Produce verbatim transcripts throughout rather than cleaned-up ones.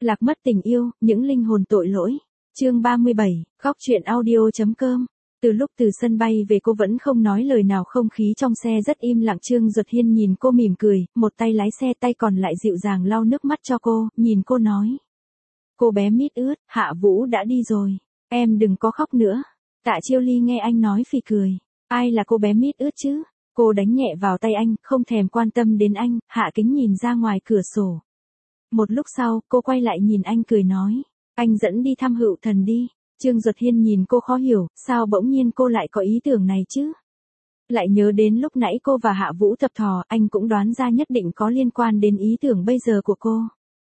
Lạc mất tình yêu, những linh hồn tội lỗi. Chương ba mươi bảy, góc truyện audio.com. Từ lúc từ sân bay về cô vẫn không nói lời nào, không khí trong xe rất im lặng. Trương Duật Hiên nhìn cô mỉm cười, một tay lái xe tay còn lại dịu dàng lau nước mắt cho cô, nhìn cô nói. Cô bé mít ướt, Hạ Vũ đã đi rồi. Em đừng có khóc nữa. Tạ Chiêu Ly nghe anh nói phì cười. Ai là cô bé mít ướt chứ? Cô đánh nhẹ vào tay anh, không thèm quan tâm đến anh, hạ kính nhìn ra ngoài cửa sổ. Một lúc sau, cô quay lại nhìn anh cười nói. Anh dẫn đi thăm Hựu Thần đi. Trương Duật Hiên nhìn cô khó hiểu, sao bỗng nhiên cô lại có ý tưởng này chứ? Lại nhớ đến lúc nãy cô và Hạ Vũ tập thò, anh cũng đoán ra nhất định có liên quan đến ý tưởng bây giờ của cô.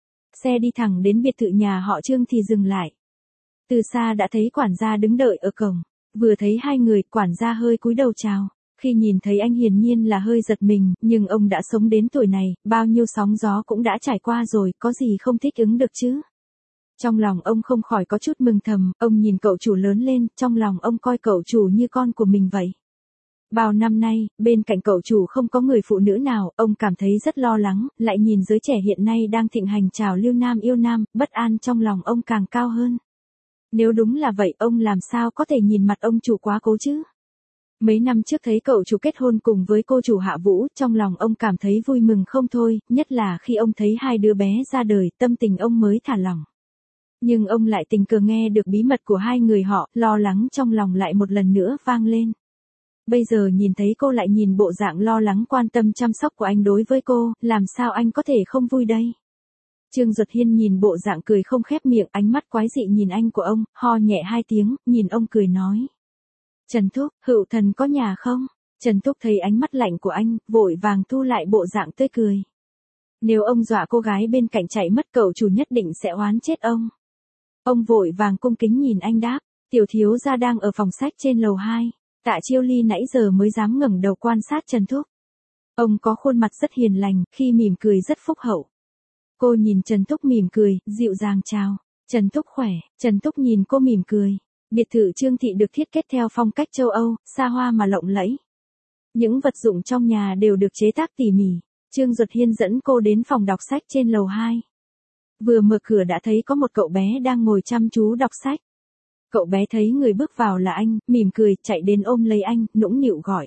Xe đi thẳng đến biệt thự nhà họ Trương thì dừng lại. Từ xa đã thấy quản gia đứng đợi ở cổng. Vừa thấy hai người, quản gia hơi cúi đầu chào. Khi nhìn thấy anh hiển nhiên là hơi giật mình, nhưng ông đã sống đến tuổi này, bao nhiêu sóng gió cũng đã trải qua rồi, có gì không thích ứng được chứ? Trong lòng ông không khỏi có chút mừng thầm, ông nhìn cậu chủ lớn lên, trong lòng ông coi cậu chủ như con của mình vậy. Bao năm nay, bên cạnh cậu chủ không có người phụ nữ nào, ông cảm thấy rất lo lắng, lại nhìn giới trẻ hiện nay đang thịnh hành trào lưu nam yêu nam, bất an trong lòng ông càng cao hơn. Nếu đúng là vậy, ông làm sao có thể nhìn mặt ông chủ quá cố chứ? Mấy năm trước thấy cậu chủ kết hôn cùng với cô chủ Hạ Vũ, trong lòng ông cảm thấy vui mừng không thôi, nhất là khi ông thấy hai đứa bé ra đời, tâm tình ông mới thả lỏng. Nhưng ông lại tình cờ nghe được bí mật của hai người họ, lo lắng trong lòng lại một lần nữa vang lên. Bây giờ nhìn thấy cô lại nhìn bộ dạng lo lắng quan tâm chăm sóc của anh đối với cô, làm sao anh có thể không vui đây? Trương Duật Hiên nhìn bộ dạng cười không khép miệng, ánh mắt quái dị nhìn anh của ông, ho nhẹ hai tiếng, nhìn ông cười nói. Trần Thúc, Hựu Thần có nhà không? Trần Thúc thấy ánh mắt lạnh của anh, vội vàng thu lại bộ dạng tươi cười. Nếu ông dọa cô gái bên cạnh chạy mất, cậu chủ nhất định sẽ oán chết ông. Ông vội vàng cung kính nhìn anh đáp, tiểu thiếu gia đang ở phòng sách trên lầu hai. Tạ Chiêu Ly nãy giờ mới dám ngẩng đầu quan sát Trần Thúc. Ông có khuôn mặt rất hiền lành, khi mỉm cười rất phúc hậu. Cô nhìn Trần Thúc mỉm cười, dịu dàng chào. Trần Thúc khỏe, Trần Thúc nhìn cô mỉm cười. Biệt thự Trương Thị được thiết kế theo phong cách châu Âu, xa hoa mà lộng lẫy. Những vật dụng trong nhà đều được chế tác tỉ mỉ. Trương Duật Hiên dẫn cô đến phòng đọc sách trên lầu hai. Vừa mở cửa đã thấy có một cậu bé đang ngồi chăm chú đọc sách. Cậu bé thấy người bước vào là anh, mỉm cười, chạy đến ôm lấy anh, nũng nịu gọi.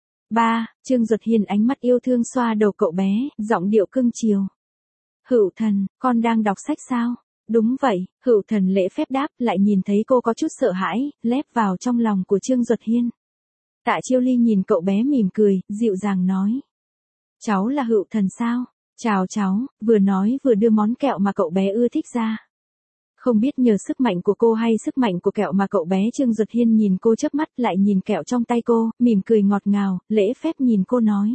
Ba, Trương Duật Hiên ánh mắt yêu thương xoa đầu cậu bé, giọng điệu cưng chiều. Hựu Thần, con đang đọc sách sao? Đúng vậy, Hựu Thần lễ phép đáp, lại nhìn thấy cô có chút sợ hãi, lép vào trong lòng của Trương Duật Hiên. Tạ Chiêu Ly nhìn cậu bé mỉm cười, dịu dàng nói. Cháu là Hựu Thần sao? Chào cháu, vừa nói vừa đưa món kẹo mà cậu bé ưa thích ra. Không biết nhờ sức mạnh của cô hay sức mạnh của kẹo mà cậu bé Trương Duật Hiên nhìn cô chớp mắt, lại nhìn kẹo trong tay cô, mỉm cười ngọt ngào, lễ phép nhìn cô nói.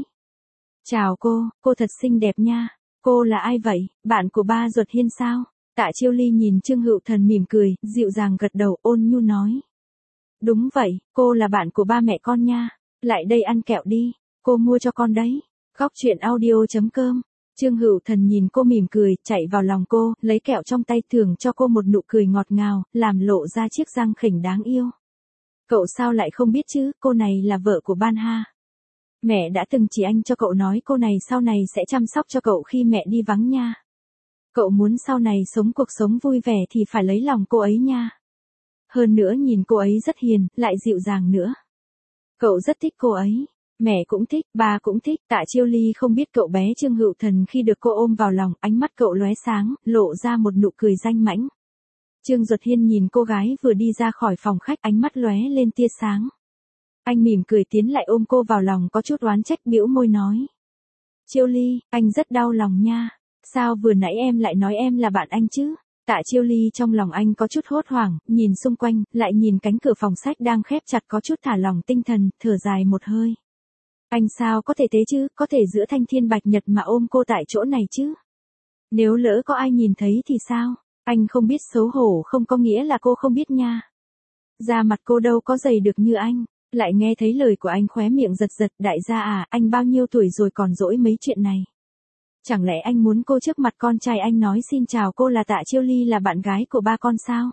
Chào cô, cô thật xinh đẹp nha. Cô là ai vậy, bạn của ba Duật Hiên sao? Tạ Chiêu Ly nhìn Trương Hựu Thần mỉm cười, dịu dàng gật đầu, ôn nhu nói. Đúng vậy, cô là bạn của ba mẹ con nha. Lại đây ăn kẹo đi, cô mua cho con đấy. Góc truyện audio.com. Trương Hựu Thần nhìn cô mỉm cười, chạy vào lòng cô, lấy kẹo trong tay thưởng cho cô một nụ cười ngọt ngào, làm lộ ra chiếc răng khỉnh đáng yêu. Cậu sao lại không biết chứ, cô này là vợ của Ban Ha. Mẹ đã từng chỉ anh cho cậu nói cô này sau này sẽ chăm sóc cho cậu khi mẹ đi vắng nha. Cậu muốn sau này sống cuộc sống vui vẻ thì phải lấy lòng cô ấy nha. Hơn nữa nhìn cô ấy rất hiền, lại dịu dàng nữa. Cậu rất thích cô ấy. Mẹ cũng thích, ba cũng thích. Tạ Chiêu Ly không biết cậu bé Trương Hựu Thần khi được cô ôm vào lòng, ánh mắt cậu lóe sáng, lộ ra một nụ cười danh mãnh. Trương Duật Hiên nhìn cô gái vừa đi ra khỏi phòng khách, ánh mắt lóe lên tia sáng. Anh mỉm cười tiến lại ôm cô vào lòng, có chút oán trách, bĩu môi nói. Chiêu Ly, anh rất đau lòng nha. Sao vừa nãy em lại nói em là bạn anh chứ? Tạ Chiêu Ly trong lòng anh có chút hốt hoảng, nhìn xung quanh, lại nhìn cánh cửa phòng sách đang khép chặt, có chút thả lỏng tinh thần, thở dài một hơi. Anh sao có thể thế chứ, có thể giữa thanh thiên bạch nhật mà ôm cô tại chỗ này chứ? Nếu lỡ có ai nhìn thấy thì sao? Anh không biết xấu hổ không có nghĩa là cô không biết nha. Da mặt cô đâu có dày được như anh. Lại nghe thấy lời của anh khóe miệng giật giật, đại gia à, anh bao nhiêu tuổi rồi còn dỗi mấy chuyện này. Chẳng lẽ anh muốn cô trước mặt con trai anh nói xin chào cô là Tạ Chiêu Ly là bạn gái của ba con sao?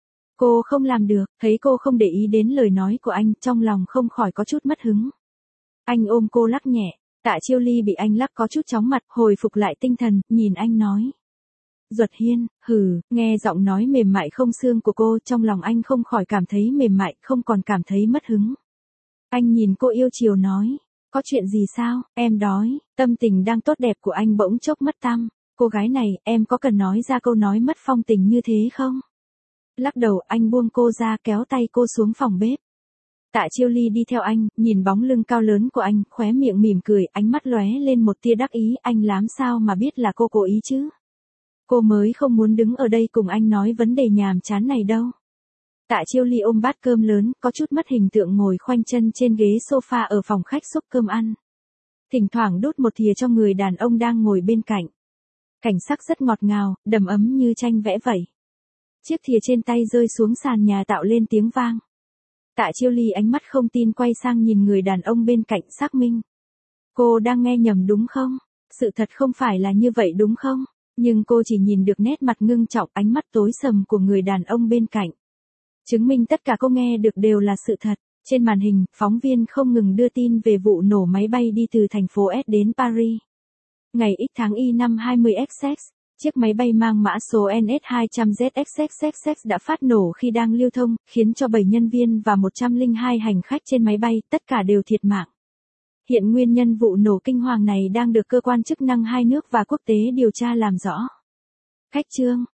Cô không làm được, thấy cô không để ý đến lời nói của anh, trong lòng không khỏi có chút mất hứng. Anh ôm cô lắc nhẹ, Tạ Chiêu Ly bị anh lắc có chút chóng mặt, hồi phục lại tinh thần, nhìn anh nói. Duật Hiên, hừ, nghe giọng nói mềm mại không xương của cô, trong lòng anh không khỏi cảm thấy mềm mại, không còn cảm thấy mất hứng. Anh nhìn cô yêu chiều nói, có chuyện gì sao, em đói, tâm tình đang tốt đẹp của anh bỗng chốc mất tăm. Cô gái này, em có cần nói ra câu nói mất phong tình như thế không? Lắc đầu, anh buông cô ra, kéo tay cô xuống phòng bếp. Tạ Chiêu Ly đi theo anh, nhìn bóng lưng cao lớn của anh, khóe miệng mỉm cười, ánh mắt lóe lên một tia đắc ý, anh làm sao mà biết là cô cố ý chứ? Cô mới không muốn đứng ở đây cùng anh nói vấn đề nhàm chán này đâu. Tạ Chiêu Ly ôm bát cơm lớn, có chút mất hình tượng ngồi khoanh chân trên ghế sofa ở phòng khách xúc cơm ăn. Thỉnh thoảng đút một thìa cho người đàn ông đang ngồi bên cạnh. Cảnh sắc rất ngọt ngào, đầm ấm như tranh vẽ vậy. Chiếc thìa trên tay rơi xuống sàn nhà tạo lên tiếng vang. Tạ Chiêu Ly ánh mắt không tin quay sang nhìn người đàn ông bên cạnh, xác minh. Cô đang nghe nhầm đúng không? Sự thật không phải là như vậy đúng không? Nhưng cô chỉ nhìn được nét mặt ngưng trọng, ánh mắt tối sầm của người đàn ông bên cạnh. Chứng minh tất cả cô nghe được đều là sự thật. Trên màn hình, phóng viên không ngừng đưa tin về vụ nổ máy bay đi từ thành phố S đến Paris. Ngày X tháng Y năm hai mươi X X, chiếc máy bay mang mã số N S hai trăm Z X X X X đã phát nổ khi đang lưu thông, khiến cho bảy nhân viên và một trăm lẻ hai hành khách trên máy bay, tất cả đều thiệt mạng. Hiện nguyên nhân vụ nổ kinh hoàng này đang được cơ quan chức năng hai nước và quốc tế điều tra làm rõ. Khách trương